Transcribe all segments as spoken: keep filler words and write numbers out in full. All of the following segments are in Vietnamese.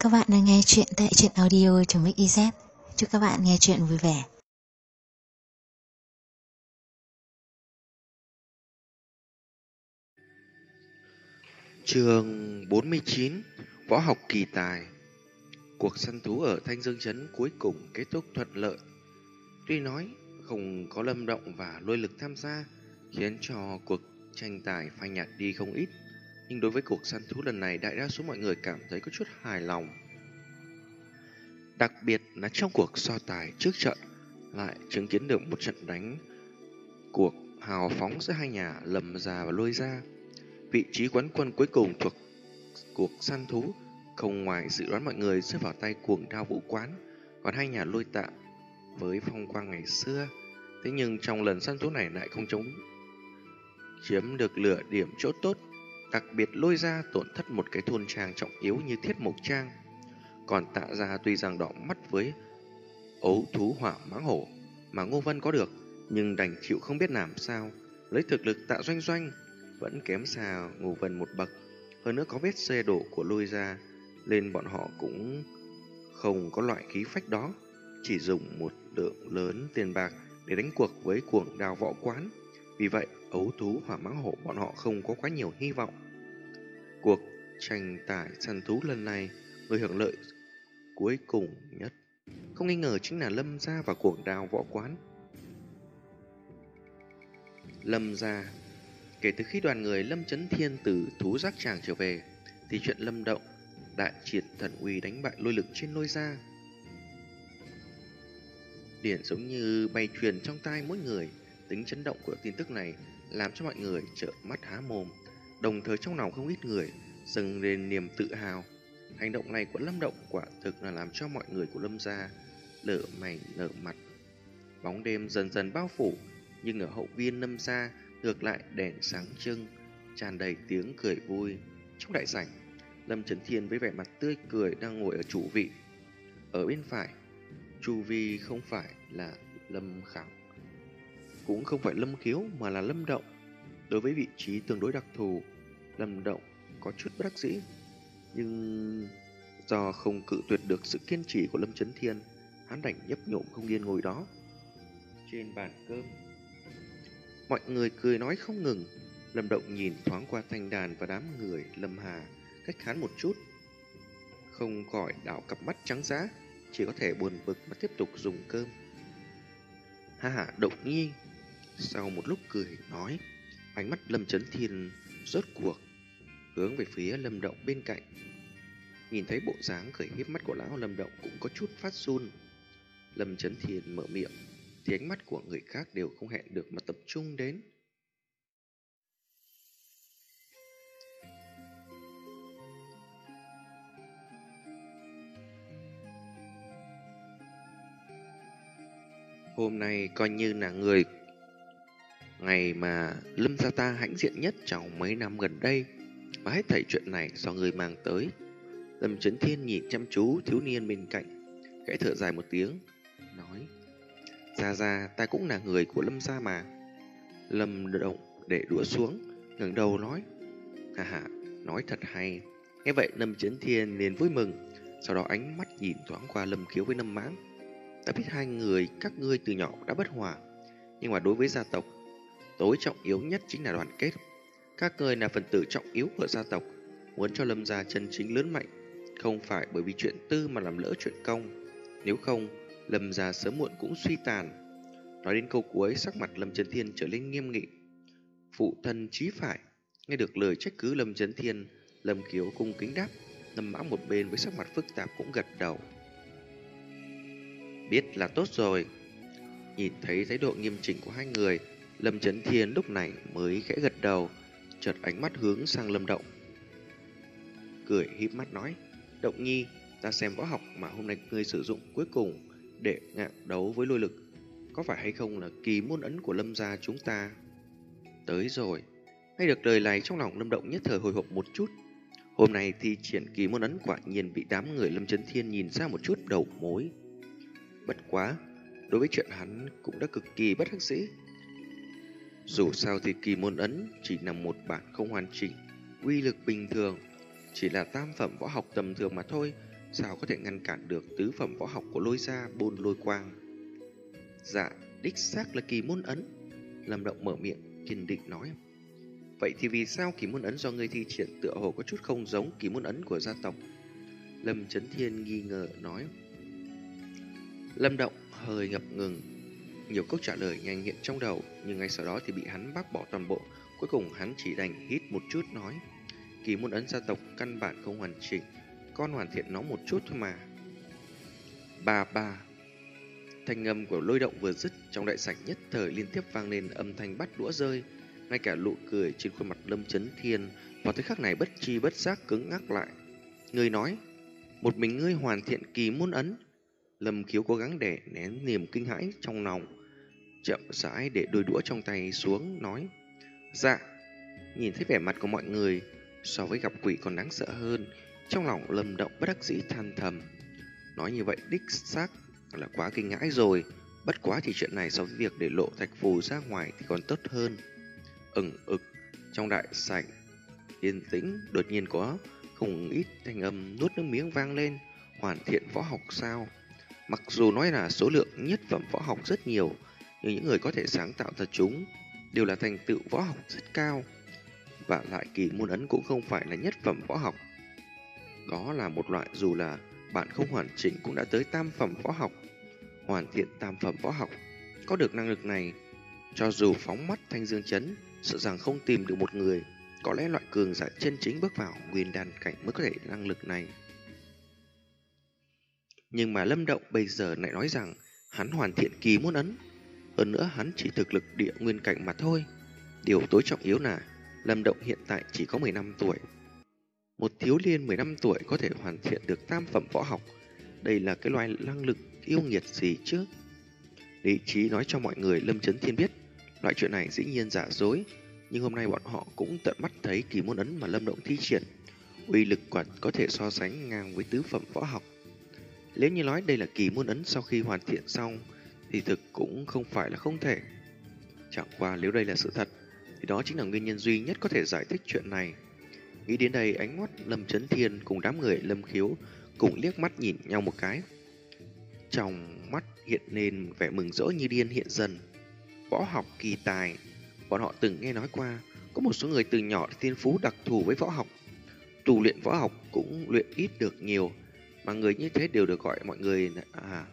Các bạn đang nghe chuyện tại truyện audio.mixyz. Chúc các bạn nghe chuyện vui vẻ. Chương bốn mươi chín. Võ học kỳ tài. Cuộc săn thú ở Thanh Dương Trấn cuối cùng kết thúc thuận lợi. Tuy nói không có Lâm Động và Lôi Lực tham gia, khiến cho cuộc tranh tài phai nhạt đi không ít, nhưng đối với cuộc săn thú lần này, đại đa số mọi người cảm thấy có chút hài lòng. Đặc biệt là trong cuộc so tài trước trận, lại chứng kiến được một trận đánh cuộc hào phóng giữa hai nhà Lâm gia và Lôi gia. Vị trí quán quân cuối cùng thuộc cuộc săn thú không ngoài dự đoán mọi người rơi vào tay Cuồng Đao Vũ Quán, còn hai nhà Lôi Tạ với phong quang ngày xưa. Thế nhưng trong lần săn thú này lại không chống chiếm được lửa điểm chỗ tốt, đặc biệt Lôi gia tổn thất một cái thôn trang trọng yếu như Thiết Mộc Trang. Còn Tạ gia tuy rằng đỏ mắt với ấu thú hỏa mãng hổ mà Ngô Vân có được, nhưng đành chịu không biết làm sao. Lấy thực lực Tạ Doanh Doanh vẫn kém xa Ngô Vân một bậc, hơn nữa có vết xe đổ của Lôi gia, nên bọn họ cũng không có loại khí phách đó, chỉ dùng một lượng lớn tiền bạc để đánh cuộc với Cuồng Đao Võ Quán. Vì vậy, ấu thú hỏa mãng hổ bọn họ không có quá nhiều hy vọng. Cuộc tranh tài săn thú lần này, người hưởng lợi cuối cùng nhất không nghi ngờ chính là Lâm gia và Cuồng Đao Võ Quán. Lâm gia, kể từ khi đoàn người Lâm Chấn Thiên từ thú giác tràng trở về, thì chuyện Lâm Động đại triển thần uy đánh bại Lôi Lực trên Lôi gia điển giống như bay truyền trong tai mỗi người. Tính chấn động của tin tức này làm cho mọi người trợn mắt há mồm, đồng thời trong lòng không ít người dâng lên niềm tự hào. Hành động này của Lâm Động quả thực là làm cho mọi người của Lâm gia lở mày nở mặt. Bóng đêm dần dần bao phủ, nhưng ở hậu viên Lâm gia ngược lại đèn sáng trưng, tràn đầy tiếng cười vui. Trong đại sảnh, Lâm Chấn Thiên với vẻ mặt tươi cười đang ngồi ở chủ vị. Ở bên phải, chu vi không phải là Lâm Khảo, cũng không phải Lâm Khiếu, mà là Lâm Động. Đối với vị trí tương đối đặc thù, Lâm Động có chút bất đắc dĩ, nhưng do không cự tuyệt được sự kiên trì của Lâm Chấn Thiên, hắn đành nhấp nhổm không yên ngồi đó. Trên bàn cơm, mọi người cười nói không ngừng. Lâm Động nhìn thoáng qua thanh đàn và đám người Lâm Hà cách hắn một chút, không khỏi đảo cặp mắt trắng dã, chỉ có thể buồn bực mà tiếp tục dùng cơm. Ha ha, Động Nhi. Sau một lúc cười nói, ánh mắt Lâm Chấn Thiên rốt cuộc hướng về phía Lâm Động bên cạnh. Nhìn thấy bộ dáng cười hiếp mắt của lão, Lâm Động cũng có chút phát run. Lâm Chấn Thiên mở miệng thì ánh mắt của người khác đều không hẹn được mà tập trung đến. Hôm nay coi như là người ngày mà Lâm gia ta hãnh diện nhất trong mấy năm gần đây, và hết thảy chuyện này do người mang tới. Lâm Chấn Thiên nhìn chăm chú thiếu niên bên cạnh, khẽ thở dài một tiếng, nói: Gia Gia, ta cũng là người của Lâm gia mà. Lâm Động để đũa xuống, ngẩng đầu nói: Ha ha, nói thật hay. Nghe vậy Lâm Chấn Thiên liền vui mừng, sau đó ánh mắt nhìn thoáng qua Lâm Khiếu với Lâm Mãng. Ta biết hai người các ngươi từ nhỏ đã bất hòa, nhưng mà đối với gia tộc, tối trọng yếu nhất chính là đoàn kết. Các ngươi là phần tử trọng yếu của gia tộc, muốn cho Lâm gia chân chính lớn mạnh, không phải bởi vì chuyện tư mà làm lỡ chuyện công. Nếu không, Lâm gia sớm muộn cũng suy tàn. Nói đến câu cuối, sắc mặt Lâm Chấn Thiên trở lên nghiêm nghị. Phụ thân chí phải. Nghe được lời trách cứ Lâm Chấn Thiên, Lâm Khiếu cung kính đáp. Lâm Mãng một bên với sắc mặt phức tạp cũng gật đầu. Biết là tốt rồi. Nhìn thấy thái độ nghiêm chỉnh của hai người, Lâm Chấn Thiên lúc này mới khẽ gật đầu, chợt ánh mắt hướng sang Lâm Động, cười híp mắt nói: Động Nhi, ta xem võ học mà hôm nay ngươi sử dụng cuối cùng để ngạo đấu với Lôi Lực, có phải hay không là kỳ môn ấn của Lâm gia chúng ta tới rồi? Nghe được lời này, trong lòng Lâm Động nhất thời hồi hộp một chút. Hôm nay thi triển kỳ môn ấn quả nhiên bị đám người Lâm Chấn Thiên nhìn ra một chút đầu mối. Bất quá, đối với chuyện hắn cũng đã cực kỳ bất đắc dĩ. Dù sao thì kỳ môn ấn chỉ là một bản không hoàn chỉnh, uy lực bình thường, chỉ là tam phẩm võ học tầm thường mà thôi. sao có thể ngăn cản được tứ phẩm võ học của Lôi gia Bôn Lôi Quang. Dạ, đích xác là kỳ môn ấn. Lâm Động mở miệng kiên định nói. Vậy thì vì sao kỳ môn ấn do ngươi thi triển tựa hồ có chút không giống kỳ môn ấn của gia tộc? Lâm Chấn Thiên nghi ngờ nói. Lâm Động hơi ngập ngừng, nhiều câu trả lời nhanh hiện trong đầu, nhưng ngay sau đó thì bị hắn bác bỏ toàn bộ. Cuối cùng hắn chỉ đành hít một chút nói, kỳ môn ấn gia tộc căn bản không hoàn chỉnh, con hoàn thiện nó một chút thôi mà. Ba ba. Thanh âm của Lôi Động vừa dứt, trong đại sảnh nhất thời liên tiếp vang lên âm thanh bắt đũa rơi, ngay cả nụ cười trên khuôn mặt Lâm Chấn Thiên vào thời khắc này bất chi bất giác cứng ngắc lại. Ngươi nói, một mình ngươi hoàn thiện kỳ môn ấn? Lâm Khiếu cố gắng đè nén niềm kinh hãi trong lòng, chậm rãi để đôi đũa trong tay xuống nói, dạ. Nhìn thấy vẻ mặt của mọi người so với gặp quỷ còn đáng sợ hơn, trong lòng Lâm Động bất đắc dĩ than thầm. Nói như vậy đích xác là quá kinh hãi rồi, bất quá thì chuyện này so với việc để lộ thạch phù ra ngoài thì còn tốt hơn. Ừng ực, trong đại sảnh yên tĩnh đột nhiên có không ít thanh âm nuốt nước miếng vang lên. Hoàn thiện võ học sao? Mặc dù nói là số lượng nhất phẩm võ học rất nhiều, nhưng những người có thể sáng tạo ra chúng đều là thành tựu võ học rất cao. Và lại kỳ môn ấn cũng không phải là nhất phẩm võ học. Đó là một loại dù là bạn không hoàn chỉnh cũng đã tới tam phẩm võ học. Hoàn thiện tam phẩm võ học, có được năng lực này, cho dù phóng mắt Thanh Dương Trấn, sợ rằng không tìm được một người. Có lẽ loại cường giả chân chính bước vào nguyên đan cảnh mới có thể năng lực này. Nhưng mà Lâm Động bây giờ lại nói rằng hắn hoàn thiện kỳ môn ấn. Hơn nữa hắn chỉ thực lực địa nguyên cảnh mà thôi. Điều tối trọng yếu là Lâm Động hiện tại chỉ có mười lăm tuổi. Một thiếu niên mười lăm tuổi có thể hoàn thiện được tam phẩm võ học. Đây là cái loại năng lực yêu nghiệt gì chứ? Lý trí nói cho mọi người Lâm Chấn Thiên biết loại chuyện này dĩ nhiên giả dối, nhưng hôm nay bọn họ cũng tận mắt thấy kỳ môn ấn mà Lâm Động thi triển, uy lực quả có thể so sánh ngang với tứ phẩm võ học. Nếu như nói đây là kỳ môn ấn sau khi hoàn thiện xong thì thực cũng không phải là không thể. Chẳng qua nếu đây là sự thật thì đó chính là nguyên nhân duy nhất có thể giải thích chuyện này. Nghĩ đến đây, ánh mắt Lâm Chấn Thiên cùng đám người Lâm Khiếu cùng liếc mắt nhìn nhau một cái. Trong mắt hiện lên vẻ mừng rỡ như điên hiện dần. Võ học kỳ tài, bọn họ từng nghe nói qua có một số người từ nhỏ thiên phú đặc thù với võ học, tu luyện võ học cũng luyện ít được nhiều, mà người như thế đều được gọi mọi người là à,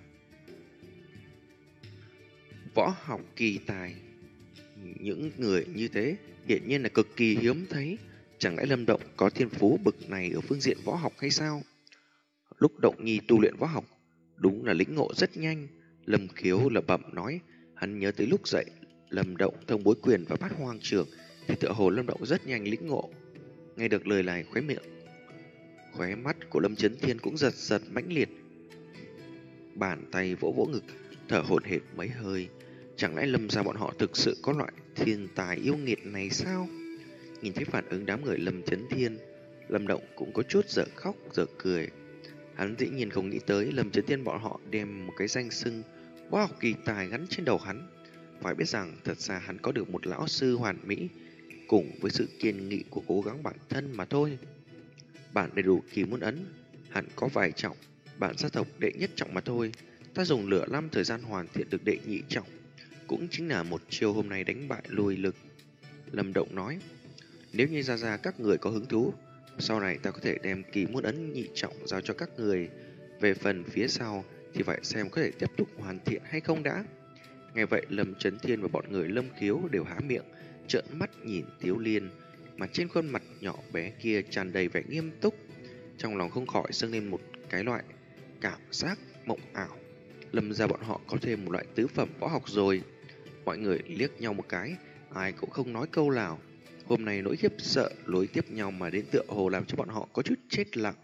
võ học kỳ tài. Những người như thế hiển nhiên là cực kỳ hiếm thấy. Chẳng lẽ Lâm Động có thiên phú bực này ở phương diện võ học hay sao? Lúc Động Nhi tu luyện võ học, đúng là lĩnh ngộ rất nhanh. Lâm Khiếu lẩm bẩm nói, hắn nhớ tới lúc dậy Lâm Động thông bối quyền và bát hoang trường thì tựa hồ Lâm Động rất nhanh lĩnh ngộ. Nghe được lời này, khóe miệng khóe mắt của Lâm Chấn Thiên cũng giật giật mãnh liệt, bàn tay vỗ vỗ ngực, thở hổn hển mấy hơi. Chẳng lẽ Lâm gia bọn họ thực sự có loại thiên tài yêu nghiệt này sao? Nhìn thấy phản ứng đám người Lâm Chấn Thiên, Lâm Động cũng có chút dở khóc dở cười. Hắn dĩ nhiên không nghĩ tới Lâm Chấn Thiên bọn họ đem một cái danh xưng võ học kỳ tài gắn trên đầu hắn. Phải biết rằng thật ra hắn có được một lão sư hoàn mỹ, cùng với sự kiên nghị của cố gắng bản thân mà thôi. Bản đầy đủ kỳ môn ấn hẳn có vài trọng, bản gia tộc đệ nhất trọng mà thôi. Ta dùng lửa năm thời gian hoàn thiện được đệ nhị trọng, cũng chính là một chiều hôm nay đánh bại lùi lực. Lâm Động nói, nếu như ra ra các người có hứng thú, sau này ta có thể đem kỳ môn ấn nhị trọng giao cho các người. Về phần phía sau thì phải xem có thể tiếp tục hoàn thiện hay không đã. Nghe vậy Lâm Chấn Thiên và bọn người Lâm Khiếu đều há miệng trợn mắt nhìn Tiếu Liên, mà trên khuôn mặt nhỏ bé kia tràn đầy vẻ nghiêm túc. Trong lòng không khỏi dâng lên một cái loại cảm giác mộng ảo. Lâm gia bọn họ có thêm một loại tứ phẩm võ học rồi. Mọi người liếc nhau một cái, ai cũng không nói câu nào. Hôm nay nỗi khiếp sợ nối tiếp nhau mà đến tựa hồ làm cho bọn họ có chút chết lặng.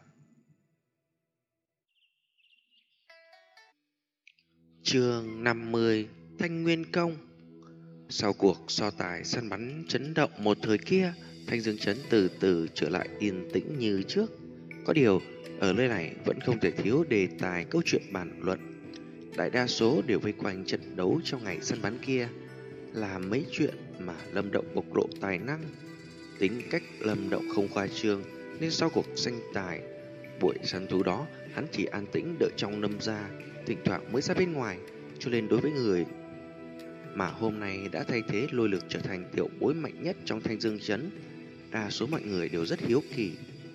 Chương năm mươi, Thanh Nguyên Công. Sau cuộc so tài săn bắn chấn động một thời kia, Thanh Dương Trấn từ từ trở lại yên tĩnh như trước. Có điều, ở nơi này vẫn không thể thiếu đề tài câu chuyện bàn luận. Đại đa số đều vây quanh trận đấu trong ngày săn bắn kia, là mấy chuyện mà Lâm Động bộc lộ tài năng. Tính cách Lâm Động không khoa trương, nên sau cuộc tranh tài buổi săn thú đó, hắn chỉ an tĩnh đợi trong Lâm gia, thỉnh thoảng mới ra bên ngoài, cho nên đối với người mà hôm nay đã thay thế lôi lực trở thành tiểu bối mạnh nhất trong Thanh Dương trấn, đa số mọi người đều rất hiếu kỳ.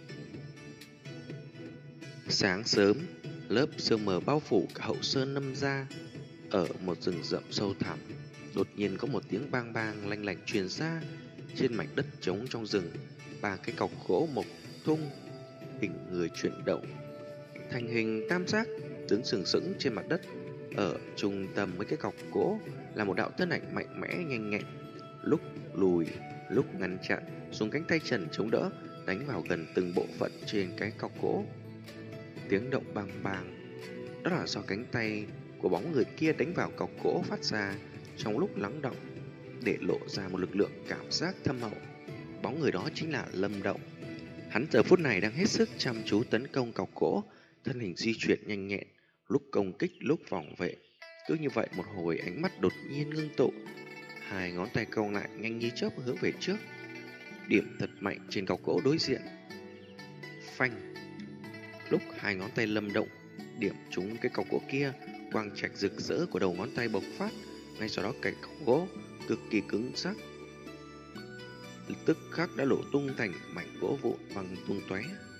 Sáng sớm, lớp sương mờ bao phủ cả hậu sơn Lâm gia. Ở một rừng rậm sâu thẳm, đột nhiên có một tiếng bang bang lanh lảnh truyền ra. Trên mảnh đất trống trong rừng, ba cái cọc gỗ mộc thung hình người chuyển động thành hình tam giác đứng sừng sững trên mặt đất. Ở trung tâm mấy cái cọc gỗ là một đạo thân ảnh mạnh mẽ nhanh nhẹn, lúc lùi lúc ngăn chặn, dùng cánh tay trần chống đỡ, đánh vào gần từng bộ phận trên cái cọc gỗ. Tiếng động bang bang đó là do cánh tay của bóng người kia đánh vào cọc gỗ phát ra trong lúc lắng động, để lộ ra một lực lượng cảm giác thâm hậu. Bóng người đó chính là Lâm Động. Hắn giờ phút này đang hết sức chăm chú tấn công cọc gỗ, thân hình di chuyển nhanh nhẹn, lúc công kích lúc phòng vệ. Cứ như vậy một hồi, ánh mắt đột nhiên ngưng tụ, hai ngón tay cong lại nhanh như chớp hướng về trước, điểm thật mạnh trên cọc gỗ đối diện. Phanh! Lúc hai ngón tay Lâm Động điểm trúng cái cọc gỗ kia, quang trạch rực rỡ của đầu ngón tay bộc phát. Ngay sau đó cạnh cọc gỗ cực kỳ cứng sắc, tức khắc đã nổ tung thành mảnh gỗ vụn văng tung tóe.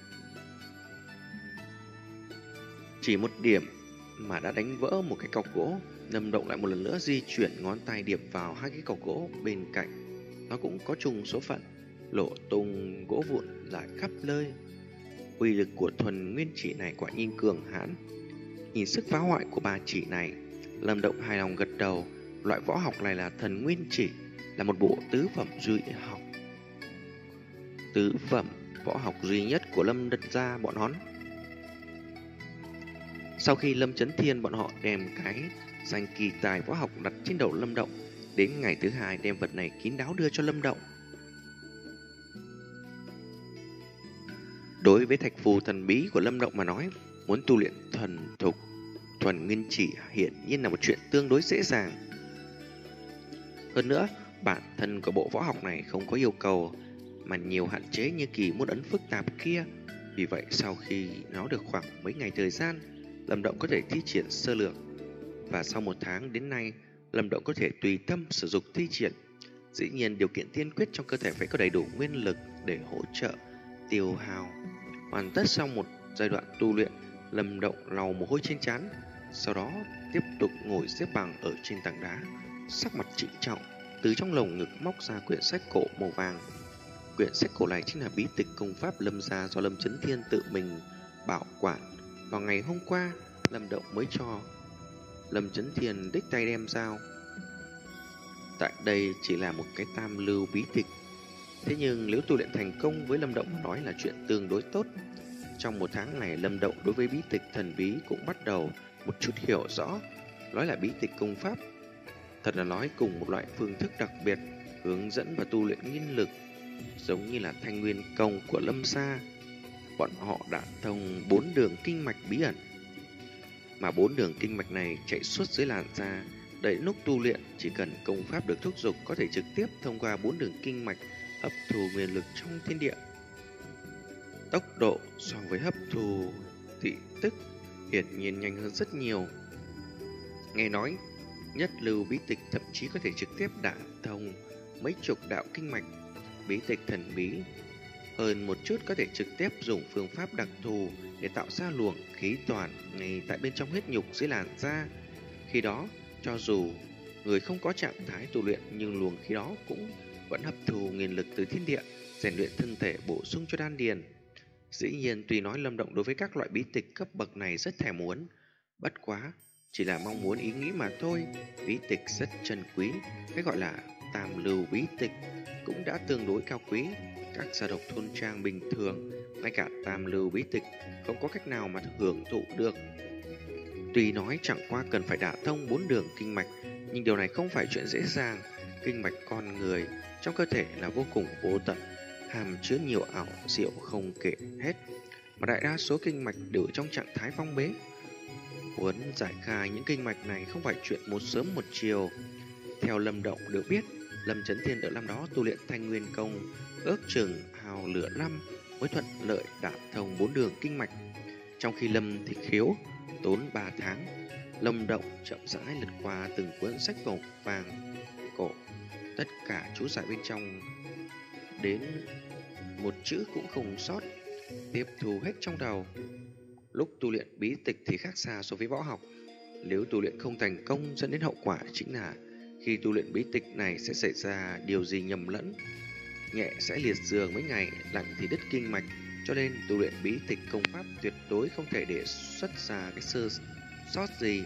Chỉ một điểm mà đã đánh vỡ một cái cọc gỗ. Lâm Động lại một lần nữa di chuyển ngón tay điệp vào hai cái cọc gỗ bên cạnh, nó cũng có chung số phận, lộ tung gỗ vụn lại khắp nơi. Uy lực của thuần nguyên chỉ này quả nhiên cường hãn. Nhìn sức phá hoại của ba chỉ này, Lâm Động hài lòng gật đầu. Loại võ học này là thần nguyên chỉ, là một bộ tứ phẩm duy học, tứ phẩm võ học duy nhất của Lâm Đất gia bọn hắn. Sau khi Lâm Chấn Thiên bọn họ đem cái danh kỳ tài võ học đặt trên đầu Lâm Động, đến ngày thứ hai đem vật này kín đáo đưa cho Lâm Động. Đối với thạch phù thần bí của Lâm Động mà nói, muốn tu luyện thuần thục thuần nguyên chỉ hiển nhiên là một chuyện tương đối dễ dàng. Hơn nữa, bản thân của bộ võ học này không có yêu cầu mà nhiều hạn chế như kỳ môn ấn phức tạp kia. Vì vậy, sau khi nó được khoảng mấy ngày thời gian, Lâm Động có thể thi triển sơ lược. Và sau một tháng đến nay, Lâm Động có thể tùy tâm sử dụng thi triển. Dĩ nhiên, điều kiện tiên quyết trong cơ thể phải có đầy đủ nguyên lực để hỗ trợ tiêu hao. Hoàn tất xong một giai đoạn tu luyện, Lâm Động lau mồ hôi trên trán, sau đó tiếp tục ngồi xếp bằng ở trên tảng đá, sắc mặt trịnh trọng, từ trong lồng ngực móc ra quyển sách cổ màu vàng. Quyển sách cổ này chính là bí tịch công pháp Lâm gia do Lâm Chấn Thiên tự mình bảo quản. Vào ngày hôm qua, Lâm Động mới cho Lâm Chấn Thiên đích tay đem giao. Tại đây chỉ là một cái tam lưu bí tịch, thế nhưng nếu tu luyện thành công với Lâm Động mà nói là chuyện tương đối tốt. Trong một tháng này, Lâm Động đối với bí tịch thần bí cũng bắt đầu một chút hiểu rõ. Nói là bí tịch công pháp, thật là nói cùng một loại phương thức đặc biệt, hướng dẫn và tu luyện nguyên lực, giống như là Thanh Nguyên Công của Lâm gia. Bọn họ đã thông bốn đường kinh mạch bí ẩn, mà bốn đường kinh mạch này chạy suốt dưới làn da. Đợi lúc tu luyện, chỉ cần công pháp được thúc giục, có thể trực tiếp thông qua bốn đường kinh mạch hấp thu nguyên lực trong thiên địa. Tốc độ so với hấp thu thị tức hiển nhiên nhanh hơn rất nhiều. Nghe nói, nhất lưu bí tịch thậm chí có thể trực tiếp đả thông mấy chục đạo kinh mạch. Bí tịch thần bí hơn một chút có thể trực tiếp dùng phương pháp đặc thù để tạo ra luồng khí toàn ngay tại bên trong huyết nhục dưới làn da. Khi đó, cho dù người không có trạng thái tu luyện, nhưng luồng khí đó cũng vẫn hấp thu nguyên lực từ thiên địa, rèn luyện thân thể, bổ sung cho đan điền. Dĩ nhiên, tuy nói Lâm Động đối với các loại bí tịch cấp bậc này rất thèm muốn, bất quá chỉ là mong muốn ý nghĩ mà thôi. Bí tịch rất chân quý, cái gọi là tam lưu bí tịch cũng đã tương đối cao quý. Các gia độc thôn trang bình thường, ngay cả tam lưu bí tịch không có cách nào mà hưởng thụ được. Tuy nói chẳng qua cần phải đả thông bốn đường kinh mạch, nhưng điều này không phải chuyện dễ dàng. Kinh mạch con người trong cơ thể là vô cùng vô tận, hàm chứa nhiều ảo diệu không kể hết, mà đại đa số kinh mạch đều trong trạng thái phong bế. Muốn giải khai những kinh mạch này không phải chuyện một sớm một chiều. Theo Lâm Động được biết, Lâm Chấn Thiên ở năm đó tu luyện Thanh Nguyên Công ước chừng hào lửa năm mới thuận lợi đả thông bốn đường kinh mạch. Trong khi Lâm Thị Khiếu tốn ba tháng, Lâm Động chậm rãi lật qua từng cuốn sách cổ vàng cổ, tất cả chú giải bên trong đến một chữ cũng không sót, tiếp thu hết trong đầu. Lúc tu luyện bí tịch thì khác xa so với võ học. Nếu tu luyện không thành công dẫn đến hậu quả chính là khi tu luyện bí tịch này sẽ xảy ra điều gì nhầm lẫn. Nhẹ sẽ liệt giường mấy ngày, nặng thì đứt kinh mạch. Cho nên tu luyện bí tịch công pháp tuyệt đối không thể để xuất ra cái sơ sót gì.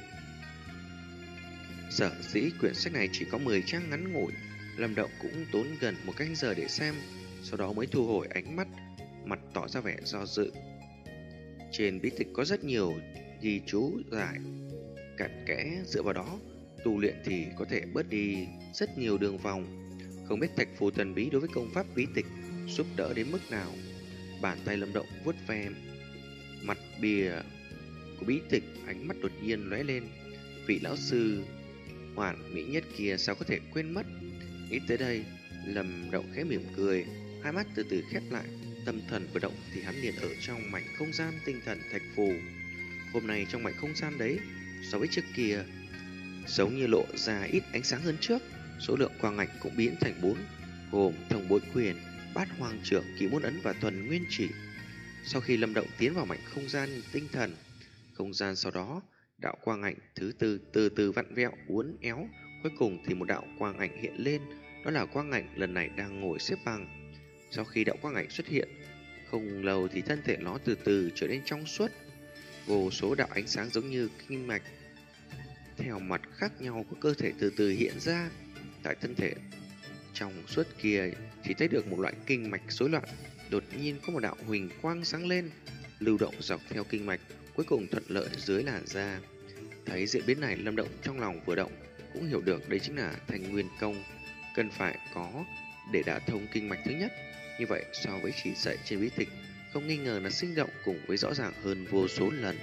Sở dĩ quyển sách này chỉ có mười trang ngắn ngủi, Lâm Động cũng tốn gần một canh giờ để xem, sau đó mới thu hồi ánh mắt, mặt tỏ ra vẻ do dự. Trên bí tịch có rất nhiều ghi chú giải cặn kẽ, dựa vào đó tu luyện thì có thể bớt đi rất nhiều đường vòng. Không biết thạch phù thần bí đối với công pháp bí tịch giúp đỡ đến mức nào. Bàn tay Lâm Động vuốt ve mặt bìa của bí tịch, ánh mắt đột nhiên lóe lên. Vị lão sư hoàn mỹ nhất kia sao có thể quên mất. Nghĩ tới đây, Lâm Động khẽ mỉm cười, hai mắt từ từ khép lại. Tâm thần vừa động thì hắn liền ở trong mảnh không gian tinh thần thạch phù. Hôm nay trong mảnh không gian đấy, so với trước kia, giống như lộ ra ít ánh sáng hơn trước. Số lượng quang ảnh cũng biến thành bốn, gồm thông bối quyền, bát hoàng trưởng, kỳ môn ấn và thuần nguyên chỉ. Sau khi Lâm Động tiến vào mảnh không gian tinh thần, không gian sau đó, đạo quang ảnh thứ tư từ từ vặn vẹo uốn éo, cuối cùng thì một đạo quang ảnh hiện lên. Đó là quang ảnh lần này đang ngồi xếp bằng. Sau khi đạo quang ảnh xuất hiện, không lâu thì thân thể nó từ từ trở nên trong suốt. Vô số đạo ánh sáng giống như kinh mạch theo mặt khác nhau của cơ thể từ từ hiện ra. Tại thân thể trong suốt kia chỉ thấy được một loại kinh mạch rối loạn. Đột nhiên có một đạo huỳnh quang sáng lên, lưu động dọc theo kinh mạch, cuối cùng thuận lợi dưới làn da. Thấy diễn biến này, Lâm Động trong lòng vừa động, cũng hiểu được đây chính là Thanh Nguyên công cần phải có để đả thông kinh mạch thứ nhất. Như vậy so với chỉ dạy trên bí tịch, không nghi ngờ là sinh động cùng với rõ ràng hơn vô số lần.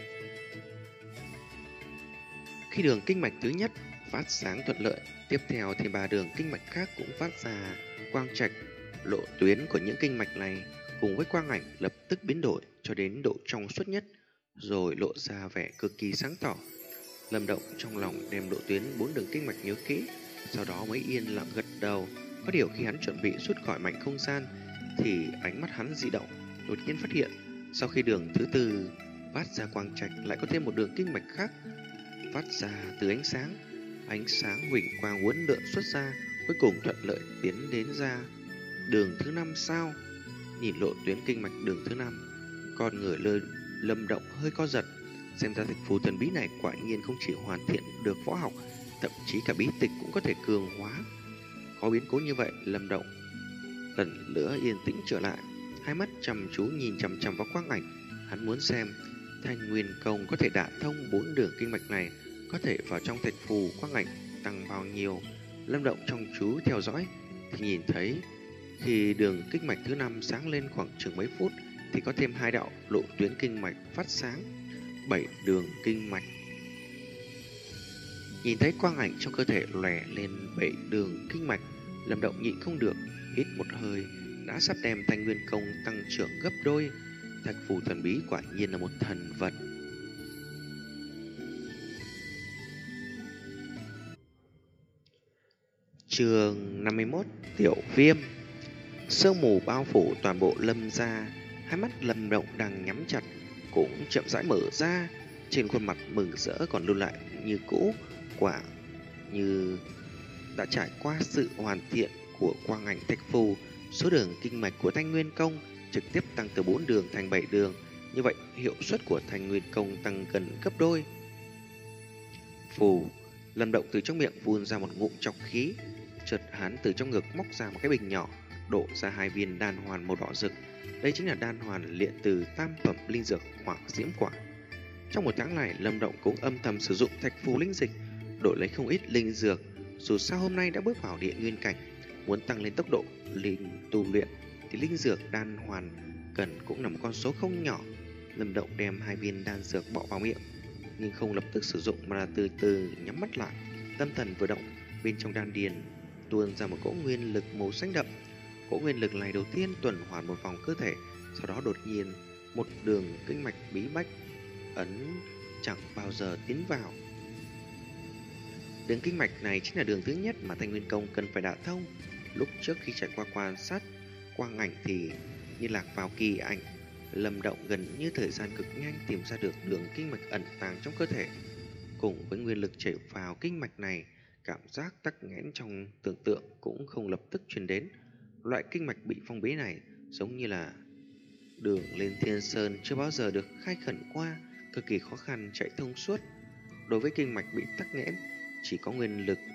Khi đường kinh mạch thứ nhất phát sáng thuận lợi, tiếp theo thì ba đường kinh mạch khác cũng phát ra quang trạch. Lộ tuyến của những kinh mạch này cùng với quang ảnh lập tức biến đổi cho đến độ trong suốt nhất, rồi lộ ra vẻ cực kỳ sáng tỏ. Lâm Động trong lòng đem lộ tuyến bốn đường kinh mạch nhớ kỹ, sau đó mới yên lặng gật đầu. Có điều khi hắn chuẩn bị rút khỏi mảnh không gian thì ánh mắt hắn dị động, đột nhiên phát hiện sau khi đường thứ tư phát ra quang trạch lại có thêm một đường kinh mạch khác phát ra từ ánh sáng. Ánh sáng huỳnh quang uốn lượn xuất ra, cuối cùng thuận lợi tiến đến ra đường thứ năm sao. Nhìn lộ tuyến kinh mạch đường thứ năm, con người lơ Lâm Động hơi co giật. Xem ra thạch phù thần bí này quả nhiên không chỉ hoàn thiện được võ học, thậm chí cả bí tịch cũng có thể cường hóa. Có biến cố như vậy, Lâm Động lần nữa yên tĩnh trở lại, hai mắt chăm chú nhìn chằm chằm vào quang ảnh. Hắn muốn xem Thanh Nguyên công có thể đả thông bốn đường kinh mạch này, có thể vào trong thạch phù quang ảnh tăng bao nhiêu. Lâm Động trong chú theo dõi thì nhìn thấy khi đường kinh mạch thứ năm sáng lên khoảng chừng mấy phút thì có thêm hai đạo lộ tuyến kinh mạch phát sáng, bảy đường kinh mạch. Nhìn thấy quang ảnh trong cơ thể lòe lên bảy đường kinh mạch, Lâm Động nhịn không được hít một hơi, đã sắp đem Thanh Nguyên công tăng trưởng gấp đôi. Thạch phù thần bí quả nhiên là một thần vật. Chương năm mươi mốt, Tiểu Viêm. Sương mù bao phủ toàn bộ Lâm gia, hai mắt Lâm Động đang nhắm chặt cũng chậm rãi mở ra, trên khuôn mặt mừng rỡ còn lưu lại như cũ, quả như đã trải qua sự hoàn thiện của quang ảnh thạch phù. Số đường kinh mạch của Thanh Nguyên công trực tiếp tăng từ bốn đường thành bảy đường, như vậy hiệu suất của Thanh Nguyên công tăng gần gấp đôi. Phù, Lâm Động từ trong miệng phun ra một ngụm trọc khí, chợt hắn từ trong ngực móc ra một cái bình nhỏ, đổ ra hai viên đan hoàn màu đỏ rực. Đây chính là đan hoàn luyện từ tam phẩm linh dược Hỏa Diễm Quả. Trong một tháng này, Lâm Động cũng âm thầm sử dụng thạch phù linh dịch, đổi lấy không ít linh dược. Dù sao hôm nay đã bước vào địa nguyên cảnh, muốn tăng lên tốc độ linh tu luyện thì linh dược đan hoàn cần cũng là một con số không nhỏ. Lâm Động đem hai viên đan dược bỏ vào miệng, nhưng không lập tức sử dụng mà là từ từ nhắm mắt lại. Tâm thần vừa động, bên trong đan điền tuôn ra một cỗ nguyên lực màu xanh đậm. Cỗ nguyên lực này đầu tiên tuần hoàn một vòng cơ thể, sau đó đột nhiên một đường kinh mạch bí bách ấn chẳng bao giờ tiến vào. Đường kinh mạch này chính là đường thứ nhất mà Thanh Nguyên Công cần phải đả thông. Lúc trước khi trải qua quan sát quang ảnh thì như lạc vào kỳ ảnh, Lâm Động gần như thời gian cực nhanh tìm ra được đường kinh mạch ẩn tàng trong cơ thể. Cùng với nguyên lực chảy vào kinh mạch này, cảm giác tắc nghẽn trong tưởng tượng cũng không lập tức truyền đến. Loại kinh mạch bị phong bế này giống như là đường lên thiên sơn chưa bao giờ được khai khẩn qua, cực kỳ khó khăn chạy thông suốt. Đối với kinh mạch bị tắc nghẽn, chỉ có nguyên lực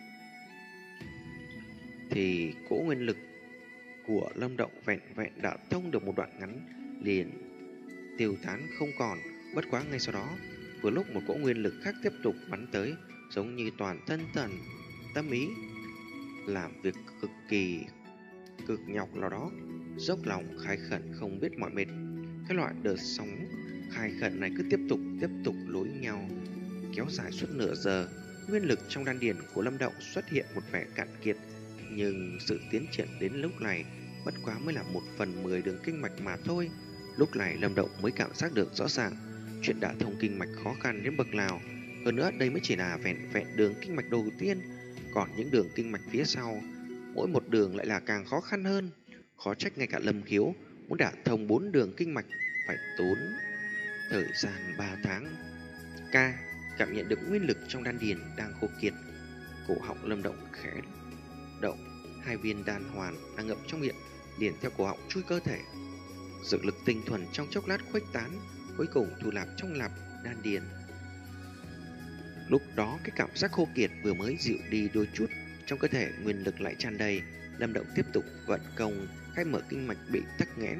thì cỗ nguyên lực của Lâm Động vẹn vẹn đã thông được một đoạn ngắn liền tiêu tán không còn. Bất quá ngay sau đó, vừa lúc một cỗ nguyên lực khác tiếp tục bắn tới, giống như toàn thân thần tâm ý làm việc cực kỳ cực nhọc nào đó, dốc lòng khai khẩn không biết mỏi mệt. Cái loại đợt sóng khai khẩn này cứ tiếp tục tiếp tục nối nhau, kéo dài suốt nửa giờ. Nguyên lực trong đan điền của Lâm Động xuất hiện một vẻ cạn kiệt, nhưng sự tiến triển đến lúc này bất quá mới là một phần mười đường kinh mạch mà thôi. Lúc này Lâm Động mới cảm giác được rõ ràng chuyện đả thông kinh mạch khó khăn đến bậc nào. Hơn nữa đây mới chỉ là vẹn vẹn đường kinh mạch đầu tiên, còn những đường kinh mạch phía sau, mỗi một đường lại là càng khó khăn hơn. Khó trách ngay cả Lâm Khiếu muốn đả thông bốn đường kinh mạch phải tốn thời gian ba tháng. Ca cảm nhận được nguyên lực trong đan điền đang khô kiệt, cổ họng Lâm Động khẽ động, hai viên đan hoàn đang ngậm trong miệng liền theo cổ họng chui cơ thể. Dược lực tinh thuần trong chốc lát khuếch tán, cuối cùng thu nạp trong lạp đan điền. Lúc đó cái cảm giác khô kiệt vừa mới dịu đi đôi chút, trong cơ thể nguyên lực lại tràn đầy. Lâm Động tiếp tục vận công khai mở kinh mạch bị tắc nghẽn.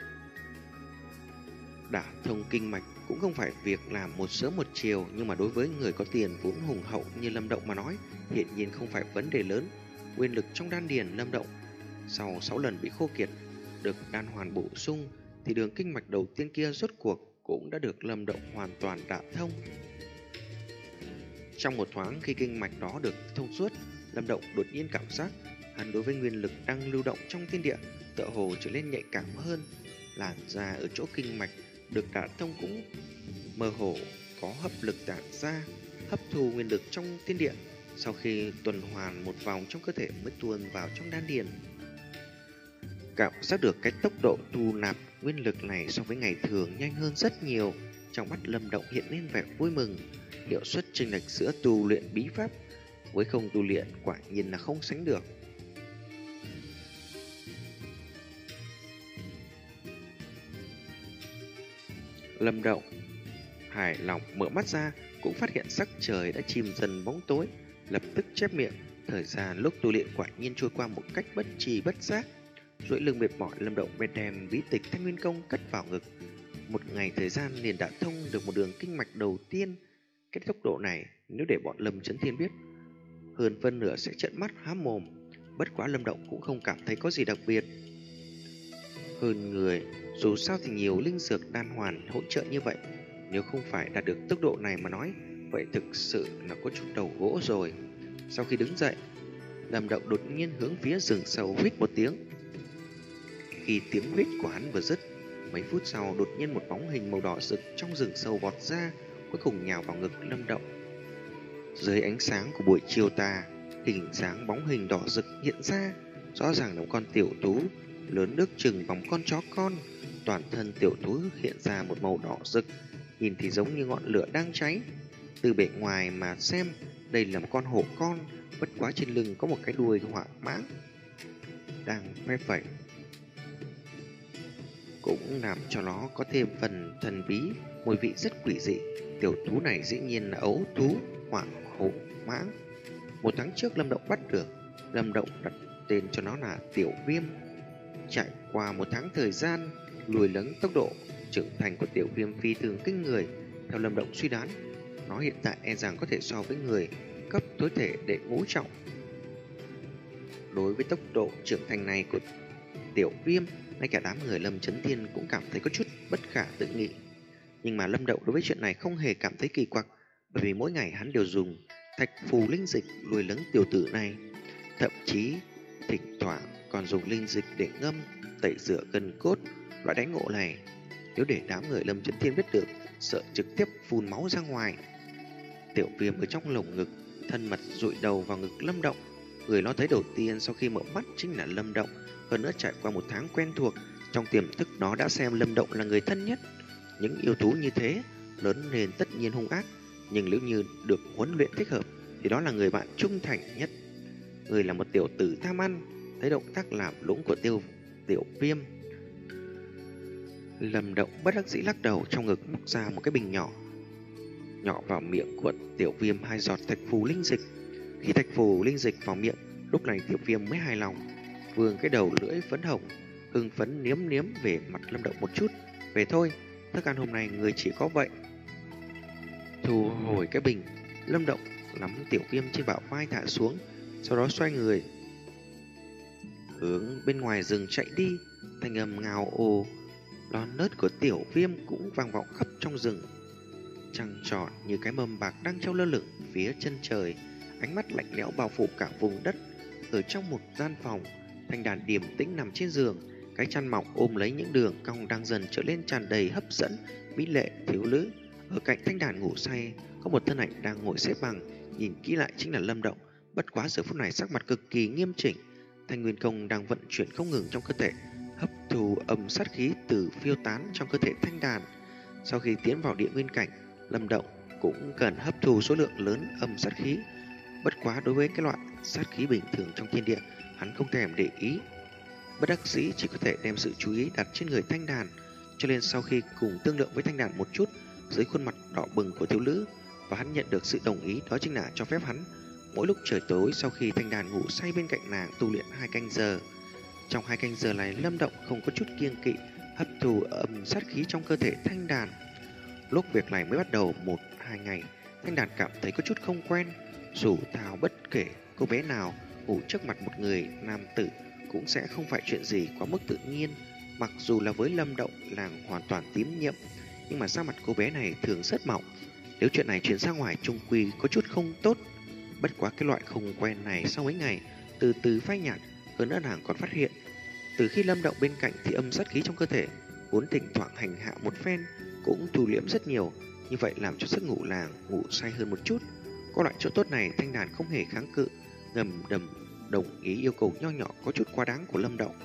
Đả thông kinh mạch cũng không phải việc làm một sớm một chiều, nhưng mà đối với người có tiền vốn hùng hậu như Lâm Động mà nói, hiện nhiên không phải vấn đề lớn. Nguyên lực trong đan điền Lâm Động sau sáu lần bị khô kiệt, được đan hoàn bổ sung, thì đường kinh mạch đầu tiên kia rốt cuộc cũng đã được Lâm Động hoàn toàn đả thông. Trong một thoáng khi kinh mạch đó được thông suốt, Lâm Động đột nhiên cảm giác hắn đối với nguyên lực đang lưu động trong thiên địa tựa hồ trở nên nhạy cảm hơn. Làn da ở chỗ kinh mạch được đả thông cũng mơ hồ có hấp lực tản ra, hấp thu nguyên lực trong thiên địa. Sau khi tuần hoàn một vòng trong cơ thể mới tuôn vào trong đan điền. Cảm giác được cái tốc độ thu nạp nguyên lực này so với ngày thường nhanh hơn rất nhiều. Trong mắt Lâm Động hiện lên vẻ vui mừng. Hiệu suất chênh lệch giữa tu luyện bí pháp với không tu luyện quả nhiên là không sánh được. Lâm Động hài lòng mở mắt ra, cũng phát hiện sắc trời đã chìm dần bóng tối, lập tức chép miệng. Thời gian lúc tu luyện quả nhiên trôi qua một cách bất tri bất giác. Duỗi lưng mệt mỏi, Lâm Động bèn đem bí tịch Thanh Nguyên Công cất vào ngực. Một ngày thời gian liền đã thông được một đường kinh mạch đầu tiên. Cái tốc độ này nếu để bọn Lâm Chấn Thiên biết, hơn phân nửa sẽ trợn mắt há mồm. Bất quá Lâm Động cũng không cảm thấy có gì đặc biệt hơn người, dù sao thì nhiều linh dược đan hoàn hỗ trợ như vậy. Nếu không phải đạt được tốc độ này mà nói, vậy thực sự là có chút đầu gỗ rồi. Sau khi đứng dậy, Lâm Động đột nhiên hướng phía rừng sâu huýt một tiếng. Khi tiếng huýt của hắn vừa dứt, mấy phút sau đột nhiên một bóng hình màu đỏ rực trong rừng sâu vọt ra, cuối cùng nhào vào ngực Lâm Động. Dưới ánh sáng của buổi chiều tà, hình dáng bóng hình đỏ rực hiện ra, rõ ràng là một con tiểu thú lớn nước chừng bằng con chó con. Toàn thân tiểu thú hiện ra một màu đỏ rực, nhìn thì giống như ngọn lửa đang cháy. Từ bề ngoài mà xem, đây là một con hổ con, bất quá trên lưng có một cái đuôi hỏa mãng đang phe phẩy, cũng làm cho nó có thêm phần thần bí, mùi vị rất quỷ dị. Tiểu thú này dĩ nhiên là ấu thú hỏa hổ mãng. Một tháng trước Lâm Động bắt được, Lâm Động đặt tên cho nó là Tiểu Viêm. Trải qua một tháng thời gian, lùi lấn tốc độ trưởng thành của Tiểu Viêm phi thường kinh người. Theo Lâm Động suy đoán, nó hiện tại e rằng có thể so với người cấp tối thể đệ ngũ trọng. Đối với tốc độ trưởng thành này của Tiểu Viêm, ngay cả đám người Lâm Chấn Thiên cũng cảm thấy có chút bất khả tự nghị. Nhưng mà Lâm Động đối với chuyện này không hề cảm thấy kỳ quặc, bởi vì mỗi ngày hắn đều dùng thạch phù linh dịch lùi lấn tiểu tử này. Thậm chí thỉnh thoảng còn dùng linh dịch để ngâm, tẩy rửa gân cốt. Loại đánh ngộ này nếu để đám người Lâm Chấn Thiên biết được, sợ trực tiếp phun máu ra ngoài. Tiểu Viêm ở trong lồng ngực, thân mật dụi đầu vào ngực Lâm Động. Người nó thấy đầu tiên sau khi mở mắt chính là Lâm Động. Hơn nữa trải qua một tháng quen thuộc, trong tiềm thức nó đã xem Lâm Động là người thân nhất. Những yêu thú như thế lớn lên tất nhiên hung ác, nhưng nếu như được huấn luyện thích hợp thì đó là người bạn trung thành nhất. Người là một tiểu tử tham ăn. Thấy động tác làm lũng của tiêu Tiểu Viêm, Lâm Động bất đắc dĩ lắc đầu, trong ngực móc ra một cái bình nhỏ, nhỏ vào miệng của Tiểu Viêm hai giọt thạch phù linh dịch. Khi thạch phù linh dịch vào miệng, lúc này Tiểu Viêm mới hài lòng, vươn cái đầu lưỡi phấn hồng, hưng phấn niếm niếm về mặt Lâm Động một chút. Về thôi, thức ăn hôm nay người chỉ có vậy. Thu hồi cái bình, Lâm Động nắm Tiểu Viêm trên bả vai thả xuống, sau đó xoay người hướng bên ngoài rừng chạy đi. Thanh âm ngào ồ lon nớt của Tiểu Viêm cũng vang vọng khắp trong rừng. Trăng tròn như cái mâm bạc đang treo lơ lửng phía chân trời, ánh mắt lạnh lẽo bao phủ cả vùng đất. Ở trong một gian phòng, thanh đàn điềm tĩnh nằm trên giường, cái chăn mỏng ôm lấy những đường cong đang dần trở lên tràn đầy hấp dẫn, mỹ lệ thiếu nữ. Ở cạnh thanh đàn ngủ say, có một thân ảnh đang ngồi xếp bằng, nhìn kỹ lại chính là Lâm Động. Bất quá giờ phút này sắc mặt cực kỳ nghiêm chỉnh. Thanh nguyên công đang vận chuyển không ngừng trong cơ thể, hấp thu âm sát khí từ phiêu tán trong cơ thể thanh đàn. Sau khi tiến vào địa nguyên cảnh, Lâm Động cũng cần hấp thu số lượng lớn âm sát khí. Bất quá đối với cái loại sát khí bình thường trong thiên địa, hắn không thèm để ý. Bất đắc dĩ chỉ có thể đem sự chú ý đặt trên người thanh đàn. Cho nên sau khi cùng thương lượng với thanh đàn một chút, dưới khuôn mặt đỏ bừng của thiếu nữ, và hắn nhận được sự đồng ý, đó chính là cho phép hắn mỗi lúc trời tối sau khi thanh đàn ngủ say bên cạnh nàng tu luyện hai canh giờ. Trong hai canh giờ này, Lâm Động không có chút kiêng kỵ hấp thu âm sát khí trong cơ thể thanh đàn. Lúc việc này mới bắt đầu một hai ngày, thanh đàn cảm thấy có chút không quen. Dù thào bất kể cô bé nào ngủ trước mặt một người nam tử cũng sẽ không phải chuyện gì quá mức tự nhiên. Mặc dù là với Lâm Động làng hoàn toàn tín nhiệm, nhưng mà da mặt cô bé này thường rất mỏng. Nếu chuyện này truyền ra ngoài trung quy có chút không tốt. Bất quá cái loại không quen này sau mấy ngày từ từ phai nhạt. Hơn nữa nàng còn phát hiện, từ khi Lâm Động bên cạnh thì âm sát khí trong cơ thể vốn thỉnh thoảng hành hạ một phen cũng thu liễm rất nhiều. Như vậy làm cho giấc ngủ làng ngủ say hơn một chút. Có loại chỗ tốt này thanh đàn không hề kháng cự, ngầm đầm đồng ý yêu cầu nho nhỏ có chút quá đáng của Lâm Động.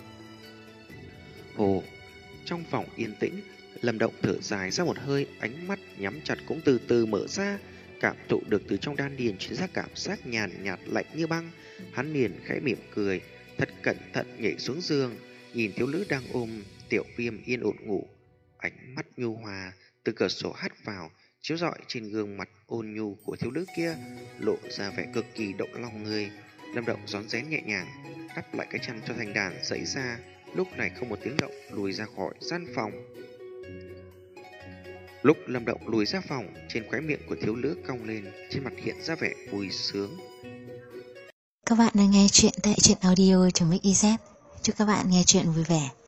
Hồ, trong phòng yên tĩnh, Lâm Động thở dài ra một hơi, ánh mắt nhắm chặt cũng từ từ mở ra, cảm thụ được từ trong đan điền truyền ra cảm giác nhàn nhạt lạnh như băng. Hắn liền khẽ mỉm cười, thật cẩn thận nhảy xuống giường, nhìn thiếu nữ đang ôm Tiểu Viêm yên ổn ngủ. Ánh mắt nhu hòa từ cửa sổ hắt vào, chiếu rọi trên gương mặt ôn nhu của thiếu nữ kia, lộ ra vẻ cực kỳ động lòng người. Lâm Động rón rén nhẹ nhàng đắp lại cái chăn cho thanh đàn dậy ra, lúc này không một tiếng động lùi ra khỏi gian phòng. Lúc Lâm Động lùi ra phòng, trên khóe miệng của thiếu nữ cong lên, trên mặt hiện ra vẻ vui sướng. Các bạn đang nghe chuyện tại truyện audio chấm ích i zét. Chúc các bạn nghe chuyện vui vẻ.